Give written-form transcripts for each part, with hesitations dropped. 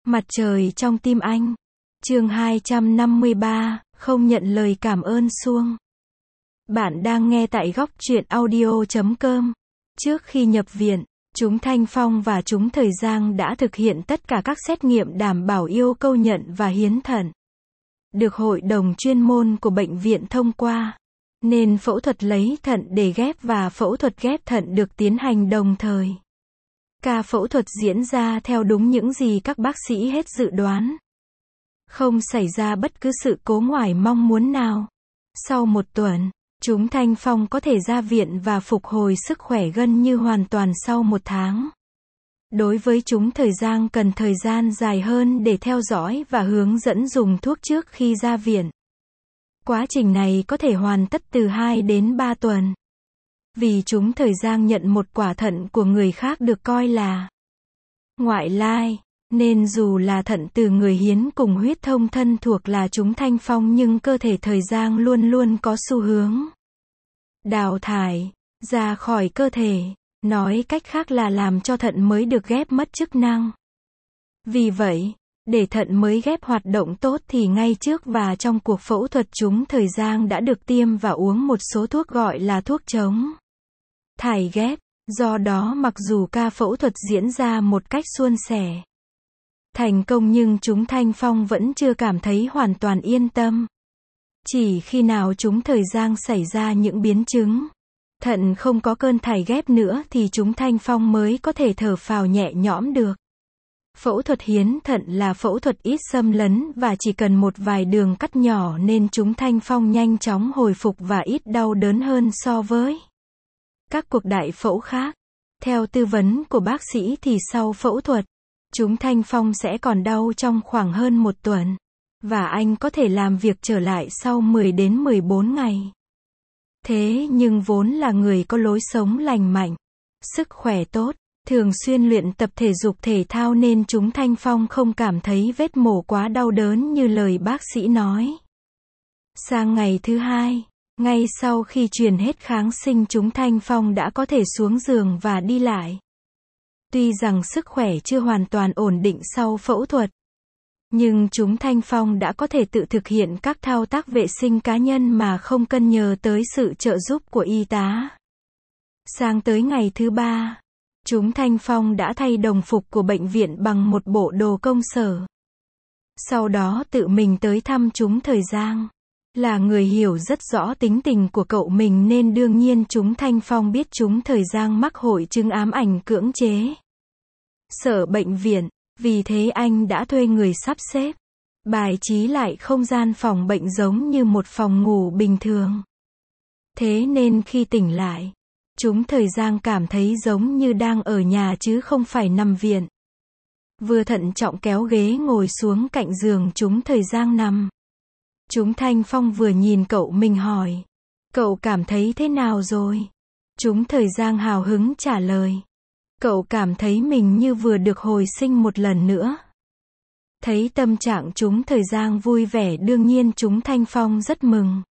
Mặt trời trong tim anh. Chương 253, không nhận lời cảm ơn suông. Bạn đang nghe tại góc truyện audio.com. Trước khi nhập viện, chúng Thanh Phong và chúng Thời Giang đã thực hiện tất cả các xét nghiệm đảm bảo yêu cầu nhận và hiến thận. Được hội đồng chuyên môn của bệnh viện thông qua, nên phẫu thuật lấy thận để ghép và phẫu thuật ghép thận được tiến hành đồng thời. Ca phẫu thuật diễn ra theo đúng những gì các bác sĩ hết dự đoán. Không xảy ra bất cứ sự cố ngoài mong muốn nào. Sau 1 tuần, chúng Thanh Phong có thể ra viện và phục hồi sức khỏe gần như hoàn toàn sau 1 tháng. Đối với chúng Thời Giang cần thời gian dài hơn để theo dõi và hướng dẫn dùng thuốc trước khi ra viện. Quá trình này có thể hoàn tất từ 2 đến 3 tuần. Vì chúng Thời Giang nhận một quả thận của người khác được coi là ngoại lai, nên dù là thận từ người hiến cùng huyết thông thân thuộc là chúng Thanh Phong nhưng cơ thể Thời Giang luôn luôn có xu hướng đào thải ra khỏi cơ thể, nói cách khác là làm cho thận mới được ghép mất chức năng. Vì vậy, để thận mới ghép hoạt động tốt thì ngay trước và trong cuộc phẫu thuật chúng Thời Giang đã được tiêm và uống một số thuốc gọi là thuốc chống thải ghép. Do đó mặc dù ca phẫu thuật diễn ra một cách suôn sẻ, thành công nhưng chúng Thanh Phong vẫn chưa cảm thấy hoàn toàn yên tâm. Chỉ khi nào chúng Thời Giang xảy ra những biến chứng, thận không có cơn thải ghép nữa thì chúng Thanh Phong mới có thể thở phào nhẹ nhõm được. Phẫu thuật hiến thận là phẫu thuật ít xâm lấn và chỉ cần một vài đường cắt nhỏ nên chúng Thanh Phong nhanh chóng hồi phục và ít đau đớn hơn so với các cuộc đại phẫu khác. Theo tư vấn của bác sĩ thì sau phẫu thuật, chúng Thanh Phong sẽ còn đau trong khoảng hơn 1 tuần. Và anh có thể làm việc trở lại sau 10 đến 14 ngày. Thế nhưng vốn là người có lối sống lành mạnh, sức khỏe tốt, thường xuyên luyện tập thể dục thể thao nên chúng Thanh Phong không cảm thấy vết mổ quá đau đớn như lời bác sĩ nói. Sang ngày thứ 2, ngay sau khi truyền hết kháng sinh chúng Thanh Phong đã có thể xuống giường và đi lại. Tuy rằng sức khỏe chưa hoàn toàn ổn định sau phẫu thuật, nhưng chúng Thanh Phong đã có thể tự thực hiện các thao tác vệ sinh cá nhân mà không cần nhờ tới sự trợ giúp của y tá. Sang tới ngày thứ 3, chúng Thanh Phong đã thay đồng phục của bệnh viện bằng một bộ đồ công sở. Sau đó tự mình tới thăm chúng Thời Giang. Là người hiểu rất rõ tính tình của cậu mình nên đương nhiên chúng Thanh Phong biết chúng Thời Giang mắc hội chứng ám ảnh cưỡng chế. Sợ bệnh viện, vì thế anh đã thuê người sắp xếp, bài trí lại không gian phòng bệnh giống như một phòng ngủ bình thường. Thế nên khi tỉnh lại, chúng Thời Giang cảm thấy giống như đang ở nhà chứ không phải nằm viện. Vừa thận trọng kéo ghế ngồi xuống cạnh giường chúng Thời Giang nằm. Chúng Thanh Phong vừa nhìn cậu mình hỏi, cậu cảm thấy thế nào rồi? Chúng Thời Giang hào hứng trả lời, cậu cảm thấy mình như vừa được hồi sinh một lần nữa. Thấy tâm trạng chúng Thời Giang vui vẻ đương nhiên chúng Thanh Phong rất mừng.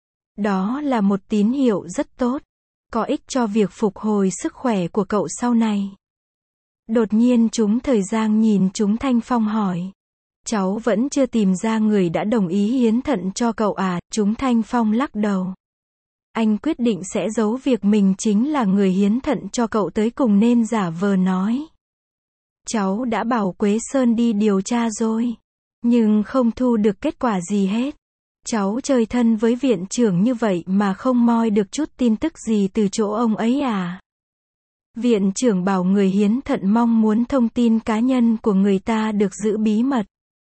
Đó là một tín hiệu rất tốt, có ích cho việc phục hồi sức khỏe của cậu sau này. Đột nhiên chúng Thời Giang nhìn chúng Thanh Phong hỏi, cháu vẫn chưa tìm ra người đã đồng ý hiến thận cho cậu à? Chúng Thanh Phong lắc đầu. Anh quyết định sẽ giấu việc mình chính là người hiến thận cho cậu tới cùng nên giả vờ nói. Cháu đã bảo Quế Sơn đi điều tra rồi, nhưng không thu được kết quả gì hết. Cháu chơi thân với viện trưởng như vậy mà không moi được chút tin tức gì từ chỗ ông ấy à? Viện trưởng bảo người hiến thận mong muốn thông tin cá nhân của người ta được giữ bí mật.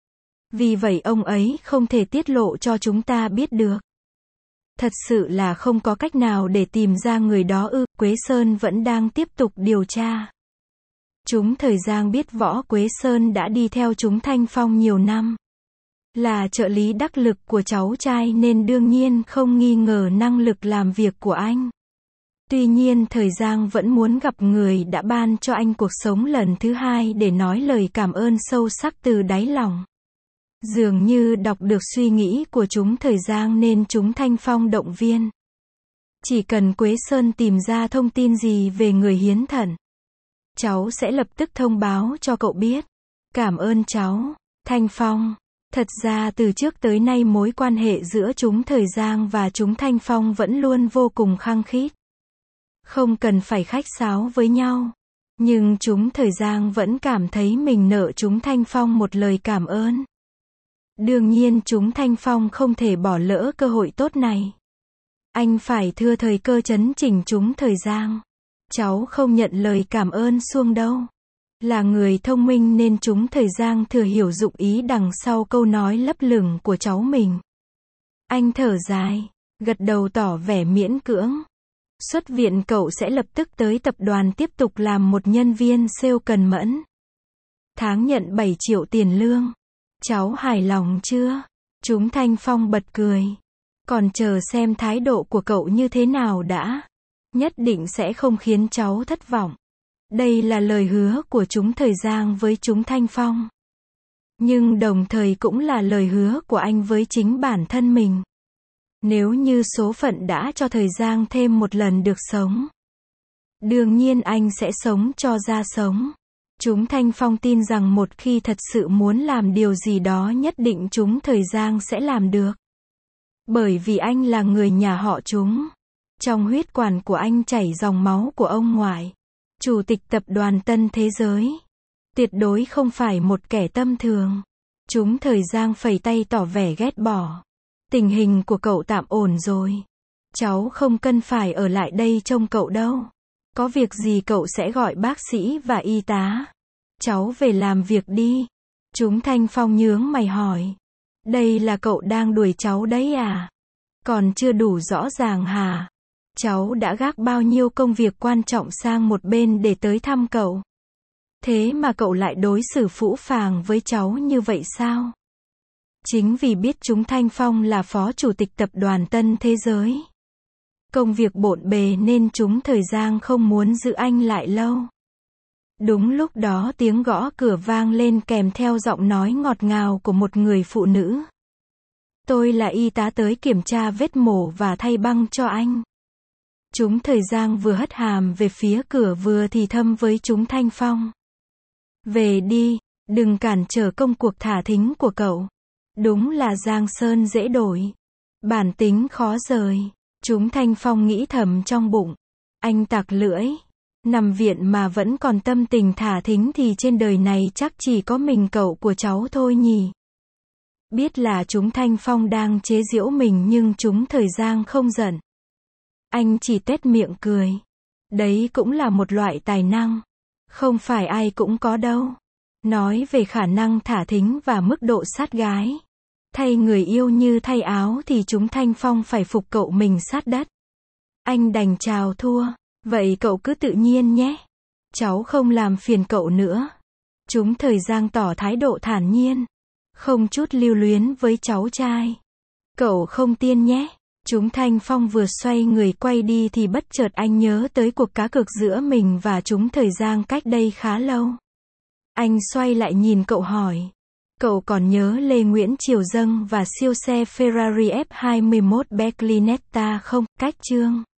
Vì vậy ông ấy không thể tiết lộ cho chúng ta biết được. Thật sự là không có cách nào để tìm ra người đó ư? Quế Sơn vẫn đang tiếp tục điều tra. Chúng Thời Giang biết Võ Quế Sơn đã đi theo chúng Thanh Phong nhiều năm. Là trợ lý đắc lực của cháu trai nên đương nhiên không nghi ngờ năng lực làm việc của anh. Tuy nhiên Thời Giang vẫn muốn gặp người đã ban cho anh cuộc sống lần thứ 2 để nói lời cảm ơn sâu sắc từ đáy lòng. Dường như đọc được suy nghĩ của chúng Thời Giang nên chúng Thanh Phong động viên. Chỉ cần Quế Sơn tìm ra thông tin gì về người hiến thận, cháu sẽ lập tức thông báo cho cậu biết. Cảm ơn cháu, Thanh Phong. Thật ra từ trước tới nay mối quan hệ giữa chúng Thời Giang và chúng Thanh Phong vẫn luôn vô cùng khăng khít. Không cần phải khách sáo với nhau. Nhưng chúng Thời Giang vẫn cảm thấy mình nợ chúng Thanh Phong một lời cảm ơn. Đương nhiên chúng Thanh Phong không thể bỏ lỡ cơ hội tốt này. Anh phải thừa thời cơ chấn chỉnh chúng Thời Giang. Cháu không nhận lời cảm ơn Xuông đâu. Là người thông minh nên chúng Thời Giang thừa hiểu dụng ý đằng sau câu nói lấp lửng của cháu mình. Anh thở dài, gật đầu tỏ vẻ miễn cưỡng. Xuất viện cậu sẽ lập tức tới tập đoàn tiếp tục làm một nhân viên sale cần mẫn. Tháng nhận 7 triệu tiền lương. Cháu hài lòng chưa? Chúng Thanh Phong bật cười. Còn chờ xem thái độ của cậu như thế nào đã. Nhất định sẽ không khiến cháu thất vọng. Đây là lời hứa của chúng Thời Giang với chúng Thanh Phong. Nhưng đồng thời cũng là lời hứa của anh với chính bản thân mình. Nếu như số phận đã cho Thời Giang thêm một lần được sống, đương nhiên anh sẽ sống cho ra sống. Chúng Thanh Phong tin rằng một khi thật sự muốn làm điều gì đó nhất định chúng Thời Giang sẽ làm được. Bởi vì anh là người nhà họ chúng. Trong huyết quản của anh chảy dòng máu của ông ngoại, chủ tịch tập đoàn Tân Thế Giới. Tuyệt đối không phải một kẻ tâm thường. Chúng Thời Giang phẩy tay tỏ vẻ ghét bỏ. Tình hình của cậu tạm ổn rồi. Cháu không cần phải ở lại đây trông cậu đâu. Có việc gì cậu sẽ gọi bác sĩ và y tá. Cháu về làm việc đi. Chúng Thanh Phong nhướng mày hỏi. Đây là cậu đang đuổi cháu đấy à? Còn chưa đủ rõ ràng hả? Cháu đã gác bao nhiêu công việc quan trọng sang một bên để tới thăm cậu. Thế mà cậu lại đối xử phũ phàng với cháu như vậy sao? Chính vì biết chúng Thanh Phong là phó chủ tịch tập đoàn Tân Thế Giới. Công việc bộn bề nên chúng Thời Giang không muốn giữ anh lại lâu. Đúng lúc đó tiếng gõ cửa vang lên kèm theo giọng nói ngọt ngào của một người phụ nữ. Tôi là y tá tới kiểm tra vết mổ và thay băng cho anh. Chúng Thời Giang vừa hất hàm về phía cửa vừa thì thầm với chúng Thanh Phong. Về đi, đừng cản trở công cuộc thả thính của cậu. Đúng là Giang Sơn dễ đổi. Bản tính khó rời. Chúng Thanh Phong nghĩ thầm trong bụng. Anh tặc lưỡi. Nằm viện mà vẫn còn tâm tình thả thính thì trên đời này chắc chỉ có mình cậu của cháu thôi nhỉ. Biết là chúng Thanh Phong đang chế giễu mình nhưng chúng Thời Giang không giận. Anh chỉ tuét miệng cười. Đấy cũng là một loại tài năng. Không phải ai cũng có đâu. Nói về khả năng thả thính và mức độ sát gái. Thay người yêu như thay áo thì chúng Thanh Phong phải phục cậu mình sát đất. Anh đành chào thua. Vậy cậu cứ tự nhiên nhé. Cháu không làm phiền cậu nữa. Chúng Thời Giang tỏ thái độ thản nhiên. Không chút lưu luyến với cháu trai. Cậu không tiên nhé. Chúng Thanh Phong vừa xoay người quay đi thì bất chợt anh nhớ tới cuộc cá cược giữa mình và chúng Thời Giang cách đây khá lâu. Anh xoay lại nhìn cậu hỏi. Cậu còn nhớ Lê Nguyễn Triều Dâng và siêu xe Ferrari F21 Berlinetta không? Cách chương